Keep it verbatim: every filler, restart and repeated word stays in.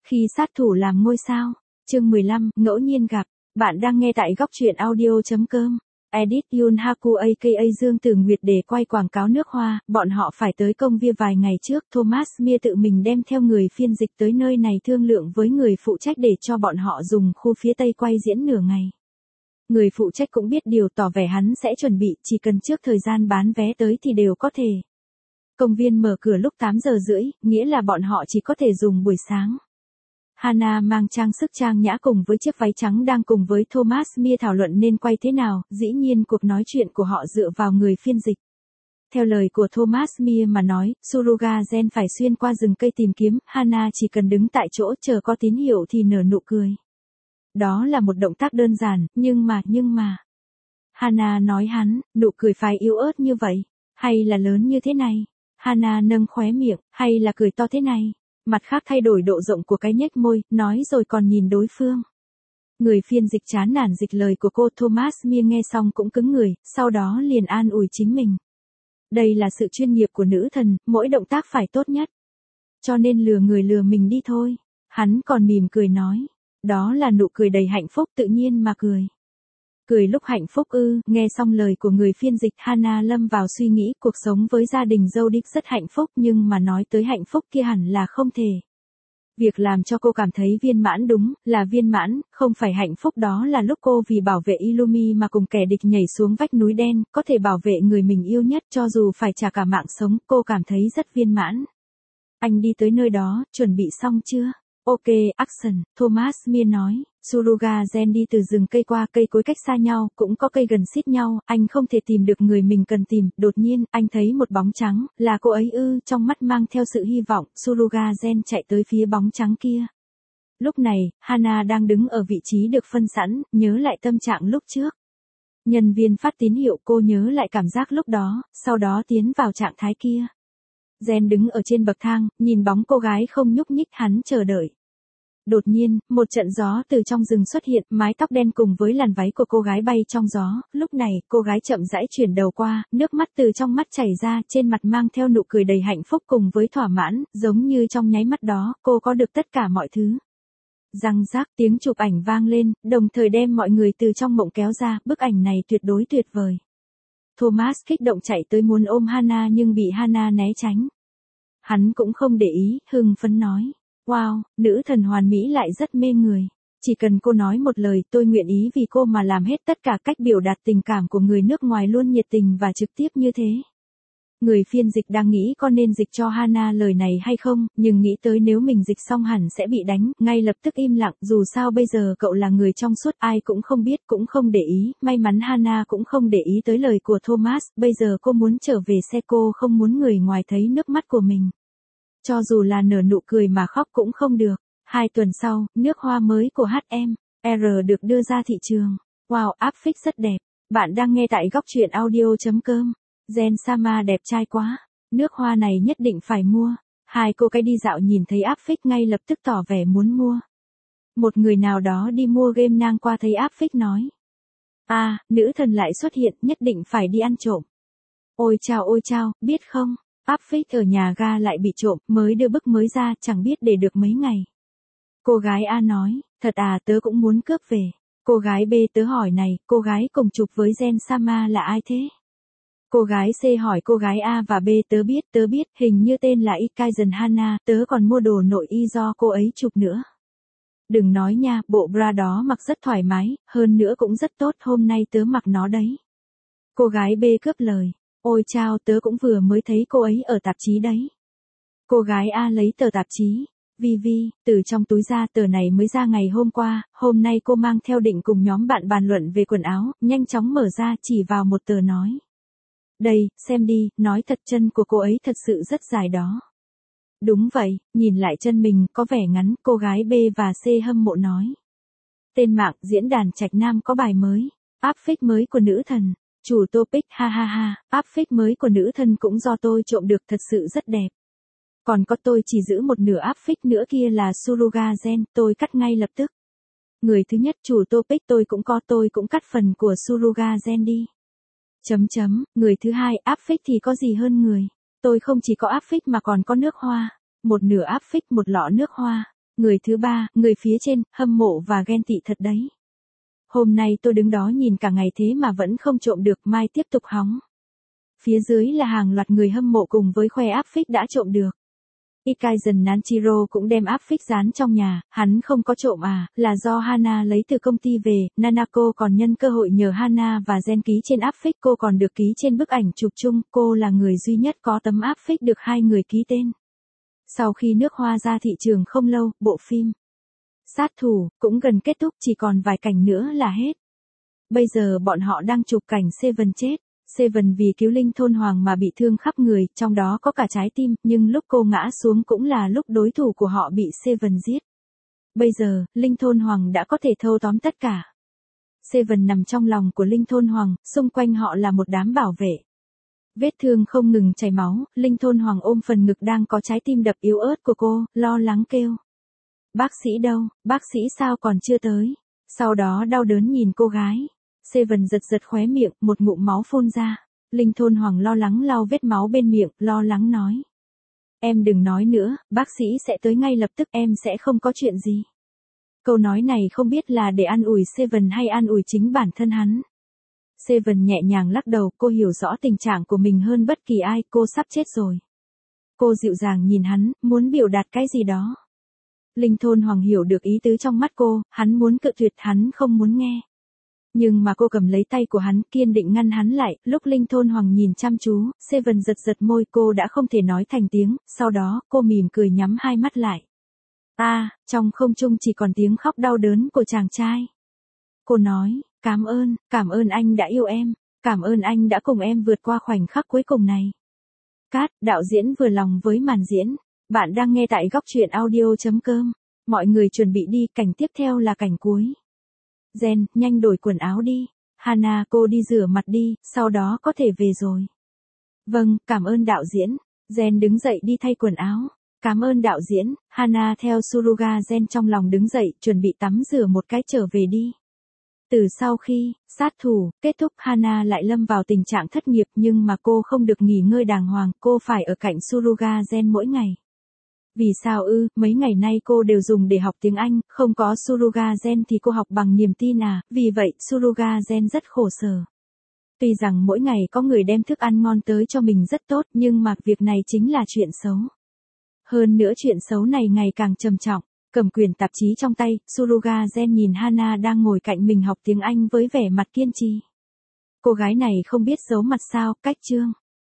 Khi sát thủ làm ngôi sao. Chương mười lăm, ngẫu nhiên gặp. Bạn đang nghe tại góc truyện audio chấm com. Edit Yoon Haku aka Dương Tử Nguyệt để quay quảng cáo nước hoa, bọn họ phải tới công viên vài ngày trước. Thomas Mia tự mình đem theo người phiên dịch tới nơi này thương lượng với người phụ trách để cho bọn họ dùng khu phía Tây quay diễn nửa ngày. Người phụ trách cũng biết điều, tỏ vẻ hắn sẽ chuẩn bị, chỉ cần trước thời gian bán vé tới thì đều có thể. Công viên mở cửa lúc tám giờ rưỡi, nghĩa là bọn họ chỉ có thể dùng buổi sáng. Hana mang trang sức trang nhã cùng với chiếc váy trắng đang cùng với Thomas Mia thảo luận nên quay thế nào, dĩ nhiên cuộc nói chuyện của họ dựa vào người phiên dịch. Theo lời của Thomas Mia mà nói, Suruga Gen phải xuyên qua rừng cây tìm kiếm, Hana chỉ cần đứng tại chỗ chờ có tín hiệu thì nở nụ cười. Đó là một động tác đơn giản, nhưng mà, nhưng mà. Hana nói hắn, nụ cười phải yếu ớt như vậy, hay là lớn như thế này? Hana nâng khóe miệng, hay là cười to thế này? Mặt khác thay đổi độ rộng của cái nhếch môi, nói rồi còn nhìn đối phương. Người phiên dịch chán nản dịch lời của cô. Thomas Mia nghe xong cũng cứng người, sau đó liền an ủi chính mình. Đây là sự chuyên nghiệp của nữ thần, mỗi động tác phải tốt nhất. Cho nên lừa người lừa mình đi thôi. Hắn còn mỉm cười nói. Đó là nụ cười đầy hạnh phúc, tự nhiên mà cười. Cười lúc hạnh phúc ư? Nghe xong lời của người phiên dịch, Hana lâm vào suy nghĩ, cuộc sống với gia đình Zodiac rất hạnh phúc, nhưng mà nói tới hạnh phúc kia hẳn là không thể. Việc làm cho cô cảm thấy viên mãn đúng là viên mãn, không phải hạnh phúc đó là lúc cô vì bảo vệ Illumi mà cùng kẻ địch nhảy xuống vách núi đen, có thể bảo vệ người mình yêu nhất cho dù phải trả cả mạng sống, cô cảm thấy rất viên mãn. Anh đi tới nơi đó, chuẩn bị xong chưa? Ok, action, Thomas Mia nói. Suruga Gen đi từ rừng cây qua cây cối cách xa nhau, cũng có cây gần xít nhau, anh không thể tìm được người mình cần tìm, đột nhiên, anh thấy một bóng trắng, là cô ấy ư, trong mắt mang theo sự hy vọng, Suruga Gen chạy tới phía bóng trắng kia. Lúc này, Hana đang đứng ở vị trí được phân sẵn, nhớ lại tâm trạng lúc trước. Nhân viên phát tín hiệu, cô nhớ lại cảm giác lúc đó, sau đó tiến vào trạng thái kia. Gen đứng ở trên bậc thang, nhìn bóng cô gái không nhúc nhích, hắn chờ đợi. Đột nhiên, một trận gió từ trong rừng xuất hiện, mái tóc đen cùng với làn váy của cô gái bay trong gió, lúc này, cô gái chậm rãi chuyển đầu qua, nước mắt từ trong mắt chảy ra, trên mặt mang theo nụ cười đầy hạnh phúc cùng với thỏa mãn, giống như trong nháy mắt đó, cô có được tất cả mọi thứ. Răng rác, tiếng chụp ảnh vang lên, đồng thời đem mọi người từ trong mộng kéo ra, bức ảnh này tuyệt đối tuyệt vời. Thomas kích động chạy tới muốn ôm Hana nhưng bị Hana né tránh. Hắn cũng không để ý, hưng phấn nói. Wow, nữ thần hoàn mỹ lại rất mê người. Chỉ cần cô nói một lời, tôi nguyện ý vì cô mà làm hết tất cả. Cách biểu đạt tình cảm của người nước ngoài luôn nhiệt tình và trực tiếp như thế. Người phiên dịch đang nghĩ có nên dịch cho Hana lời này hay không, nhưng nghĩ tới nếu mình dịch xong hẳn sẽ bị đánh, ngay lập tức im lặng, dù sao bây giờ cậu là người trong suốt, ai cũng không biết, cũng không để ý, may mắn Hana cũng không để ý tới lời của Thomas, bây giờ cô muốn trở về xe, cô không muốn người ngoài thấy nước mắt của mình. Cho dù là nở nụ cười mà khóc cũng không được. Hai tuần sau, nước hoa mới của hát em R được đưa ra thị trường. Wow, áp phích rất đẹp. Bạn đang nghe tại góc truyện audio chấm com. Gen Sama đẹp trai quá. Nước hoa này nhất định phải mua. Hai cô cái đi dạo nhìn thấy áp phích ngay lập tức tỏ vẻ muốn mua. Một người nào đó đi mua game ngang qua thấy áp phích nói. À, nữ thần lại xuất hiện, nhất định phải đi ăn trộm. Ôi chao ôi chao, biết không? Áp phích ở nhà ga lại bị trộm, mới đưa bức mới ra, chẳng biết để được mấy ngày. Cô gái A nói, thật à, tớ cũng muốn cướp về. Cô gái B tớ hỏi này, cô gái cùng chụp với Gen Sama là ai thế? Cô gái C hỏi cô gái A và B tớ biết, tớ biết, hình như tên là Ikaizen Hana, tớ còn mua đồ nội y do cô ấy chụp nữa. Đừng nói nha, bộ bra đó mặc rất thoải mái, hơn nữa cũng rất tốt, hôm nay tớ mặc nó đấy. Cô gái B cướp lời. Ôi chao, tớ cũng vừa mới thấy cô ấy ở tạp chí đấy. Cô gái A lấy tờ tạp chí. Vi Vi, từ trong túi ra, tờ này mới ra ngày hôm qua, hôm nay cô mang theo định cùng nhóm bạn bàn luận về quần áo, nhanh chóng mở ra chỉ vào một tờ nói. Đây, xem đi, nói thật chân của cô ấy thật sự rất dài đó. Đúng vậy, nhìn lại chân mình, có vẻ ngắn, cô gái B và C hâm mộ nói. Tên mạng, diễn đàn Trạch Nam có bài mới, áp phích mới của nữ thần. Chủ topic ha ha ha, áp phích mới của nữ thần cũng do tôi trộm được, thật sự rất đẹp. Còn có tôi chỉ giữ một nửa áp phích nữa kia là Suruga Gen, tôi cắt ngay lập tức. Người thứ nhất chủ topic tôi cũng có, tôi cũng cắt phần của Suruga Gen đi. Chấm chấm, người thứ hai áp phích thì có gì hơn người. Tôi không chỉ có áp phích mà còn có nước hoa. Một nửa áp phích một lọ nước hoa. Người thứ ba, người phía trên, hâm mộ và ghen tị thật đấy. Hôm nay tôi đứng đó nhìn cả ngày thế mà vẫn không trộm được, mai tiếp tục hóng. Phía dưới là hàng loạt người hâm mộ cùng với khoe áp phích đã trộm được. Ikaisen Nanjiro cũng đem áp phích dán trong nhà, hắn không có trộm à, là do Hana lấy từ công ty về, Nanako còn nhân cơ hội nhờ Hana và Gen ký trên áp phích, cô còn được ký trên bức ảnh chụp chung, cô là người duy nhất có tấm áp phích được hai người ký tên. Sau khi nước hoa ra thị trường không lâu, bộ phim Sát thủ cũng gần kết thúc, chỉ còn vài cảnh nữa là hết. Bây giờ bọn họ đang chụp cảnh Seven chết. Seven vì cứu Linh Thôn Hoàng mà bị thương khắp người, trong đó có cả trái tim, nhưng lúc cô ngã xuống cũng là lúc đối thủ của họ bị Seven giết. Bây giờ, Linh Thôn Hoàng đã có thể thâu tóm tất cả. Seven nằm trong lòng của Linh Thôn Hoàng, xung quanh họ là một đám bảo vệ. Vết thương không ngừng chảy máu, Linh Thôn Hoàng ôm phần ngực đang có trái tim đập yếu ớt của cô, lo lắng kêu. Bác sĩ đâu, bác sĩ sao còn chưa tới? Sau đó đau đớn nhìn cô gái. Seven giật giật khóe miệng, một ngụm máu phun ra. Linh Thôn Hoàng lo lắng lau vết máu bên miệng, lo lắng nói. Em đừng nói nữa, bác sĩ sẽ tới ngay lập tức, em sẽ không có chuyện gì. Câu nói này không biết là để an ủi Seven hay an ủi chính bản thân hắn. Seven nhẹ nhàng lắc đầu, cô hiểu rõ tình trạng của mình hơn bất kỳ ai, cô sắp chết rồi. Cô dịu dàng nhìn hắn, muốn biểu đạt cái gì đó. Linh Thôn Hoàng hiểu được ý tứ trong mắt cô, hắn muốn cự tuyệt, hắn không muốn nghe. Nhưng mà cô cầm lấy tay của hắn, kiên định ngăn hắn lại, lúc Linh Thôn Hoàng nhìn chăm chú, Seven giật giật môi, cô đã không thể nói thành tiếng, sau đó, cô mỉm cười nhắm hai mắt lại. À, trong không trung chỉ còn tiếng khóc đau đớn của chàng trai. Cô nói, cảm ơn, cảm ơn anh đã yêu em, cảm ơn anh đã cùng em vượt qua khoảnh khắc cuối cùng này. Cát, đạo diễn vừa lòng với màn diễn. Bạn đang nghe tại góc truyện audio chấm com. Mọi người chuẩn bị đi, cảnh tiếp theo là cảnh cuối. Gen, nhanh đổi quần áo đi. Hana, cô đi rửa mặt đi, sau đó có thể về rồi. Vâng, cảm ơn đạo diễn. Gen đứng dậy đi thay quần áo. Cảm ơn đạo diễn. Hana theo Suruga Gen trong lòng đứng dậy, chuẩn bị tắm rửa một cái trở về đi. Từ sau khi, sát thủ, kết thúc, Hana lại lâm vào tình trạng thất nghiệp, nhưng mà cô không được nghỉ ngơi đàng hoàng, cô phải ở cạnh Suruga Gen mỗi ngày. Vì sao ư, mấy ngày nay cô đều dùng để học tiếng Anh, không có Suruga Gen thì cô học bằng niềm tin à, vì vậy Suruga Gen rất khổ sở. Tuy rằng mỗi ngày có người đem thức ăn ngon tới cho mình rất tốt, nhưng mà việc này chính là chuyện xấu. Hơn nữa chuyện xấu này ngày càng trầm trọng. Cầm quyển tạp chí trong tay, Suruga Gen nhìn Hana đang ngồi cạnh mình học tiếng Anh với vẻ mặt kiên trì. Cô gái này không biết giấu mặt sao, cách chương.